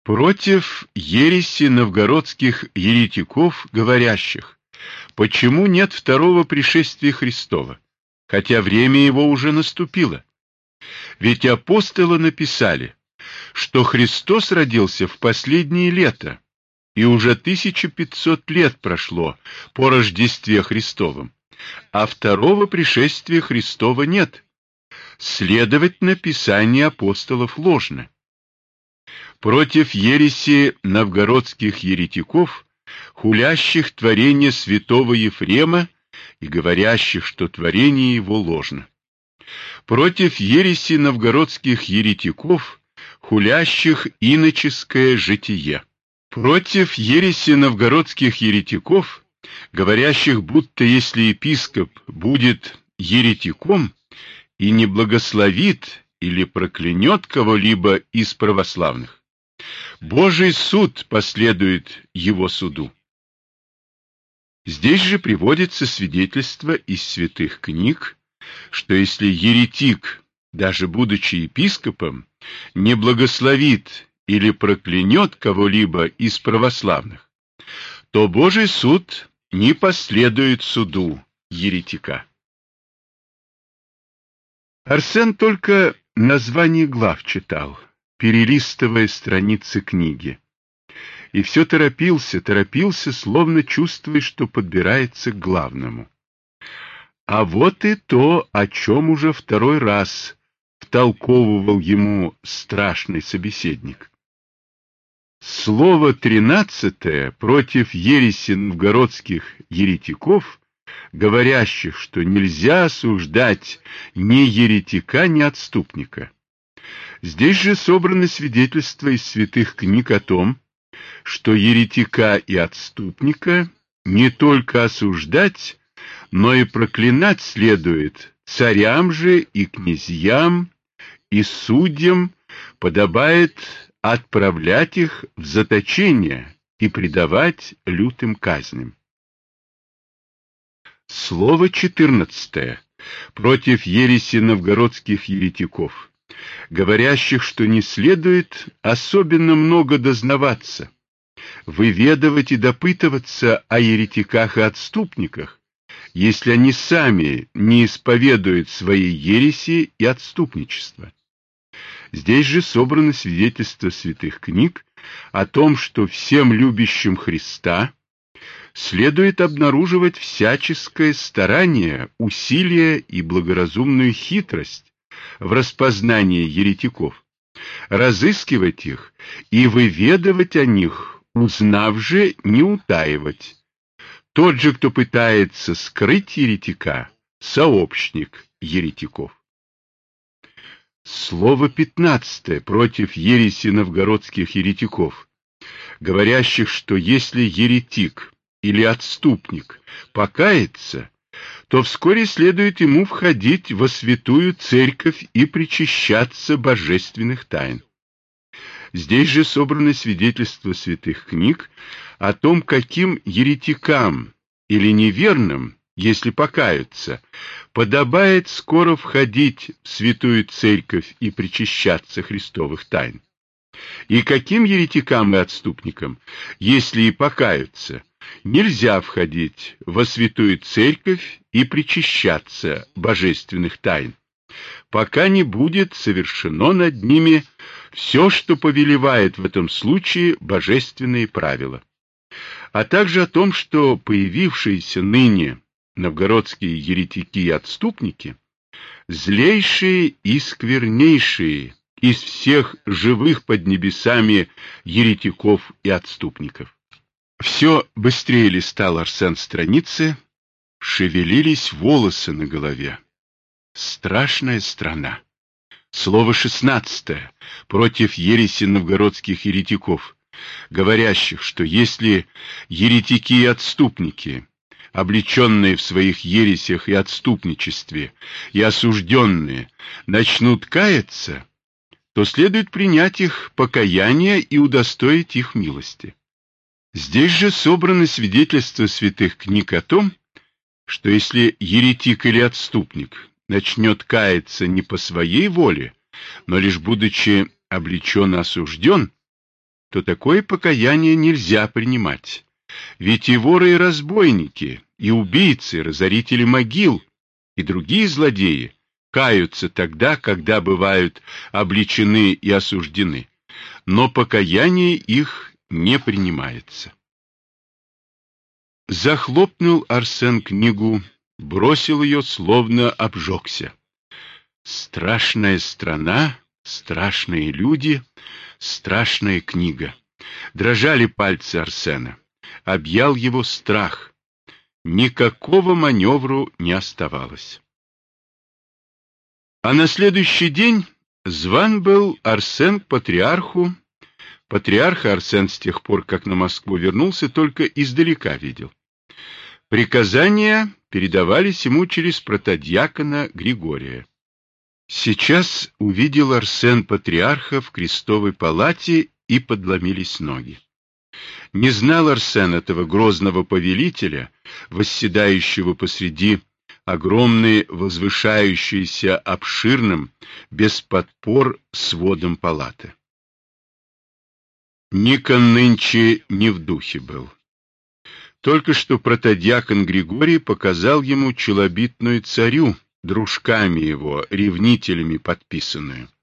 Против ереси новгородских еретиков, говорящих: почему нет второго пришествия Христова, хотя время его уже наступило? Ведь апостолы написали, что Христос родился в последнее лето, и уже 1500 лет прошло по Рождестве Христовом, а второго пришествия Христова нет. Следовательно, писание апостолов ложно. Против ереси новгородских еретиков, хулящих творение святого Ефрема и говорящих, что творение его ложно. Против ереси новгородских еретиков, хулящих иноческое житие. Против ереси новгородских еретиков, говорящих, будто если епископ будет еретиком и не благословит или проклянет кого-либо из православных, Божий суд последует его суду. Здесь же приводится свидетельство из святых книг, что если еретик, даже будучи епископом, не благословит или проклянет кого-либо из православных, то Божий суд не последует суду еретика. Арсен только название глав читал, перелистывая страницы книги. И все торопился, словно чувствуя, что подбирается к главному. А вот и то, о чем уже второй раз втолковывал ему страшный собеседник. Слово 13 против ереси новгородских еретиков, говорящих, что нельзя осуждать ни еретика, ни отступника. Здесь же собраны свидетельства из святых книг о том, что еретика и отступника не только осуждать, но и проклинать следует царям же и князьям и судьям, подобает отправлять их в заточение и предавать лютым казням. Слово 14 против ереси новгородских еретиков, говорящих, что не следует особенно много дознаваться, выведывать и допытываться о еретиках и отступниках, если они сами не исповедуют своей ереси и отступничества. Здесь же собраны свидетельства святых книг о том, что всем любящим Христа следует обнаруживать всяческое старание, усилие и благоразумную хитрость в распознании еретиков, разыскивать их и выведывать о них, узнав же, не утаивать. Тот же, кто пытается скрыть еретика, сообщник еретиков. Слово 15 против ереси новгородских еретиков, говорящих, что если еретик или отступник покается, то вскоре следует ему входить во святую церковь и причащаться божественных тайн. Здесь же собраны свидетельства святых книг о том, каким еретикам или неверным, если покаются, подобает скоро входить в святую церковь и причащаться христовых тайн. И каким еретикам и отступникам, если и покаются, нельзя входить во святую церковь и причащаться божественных тайн, пока не будет совершено над ними все, что повелевает в этом случае божественные правила, а также о том, что появившиеся ныне новгородские еретики и отступники злейшие и сквернейшие из всех живых под небесами еретиков и отступников. Все быстрее листал Арсен страницы, шевелились волосы на голове. Страшная страна. Слово 16 против ереси новгородских еретиков, говорящих, что если еретики и отступники, облеченные в своих ересях и отступничестве, и осужденные, начнут каяться, то следует принять их покаяние и удостоить их милости. Здесь же собраны свидетельства святых книг о том, что если еретик или отступник начнет каяться не по своей воле, но лишь будучи облечен и осужден, то такое покаяние нельзя принимать. Ведь и воры, и разбойники, и убийцы, и разорители могил, и другие злодеи каются тогда, когда бывают обличены и осуждены, но покаяние их не принимается. Захлопнул Арсен книгу, бросил ее, словно обжегся. Страшная страна, страшные люди, страшная книга. Дрожали пальцы Арсена. Объял его страх. Никакого маневру не оставалось. А на следующий день зван был Арсен к патриарху. Патриарха Арсен с тех пор, как на Москву вернулся, только издалека видел. Приказания передавались ему через протодьякона Григория. Сейчас увидел Арсен патриарха в крестовой палате, и подломились ноги. Не знал Арсен этого грозного повелителя, восседающего посреди огромной, возвышающейся обширным, без подпор сводом палаты. Никон нынче не в духе был. Только что протодьякон Григорий показал ему челобитную царю, дружками его, ревнителями подписанную.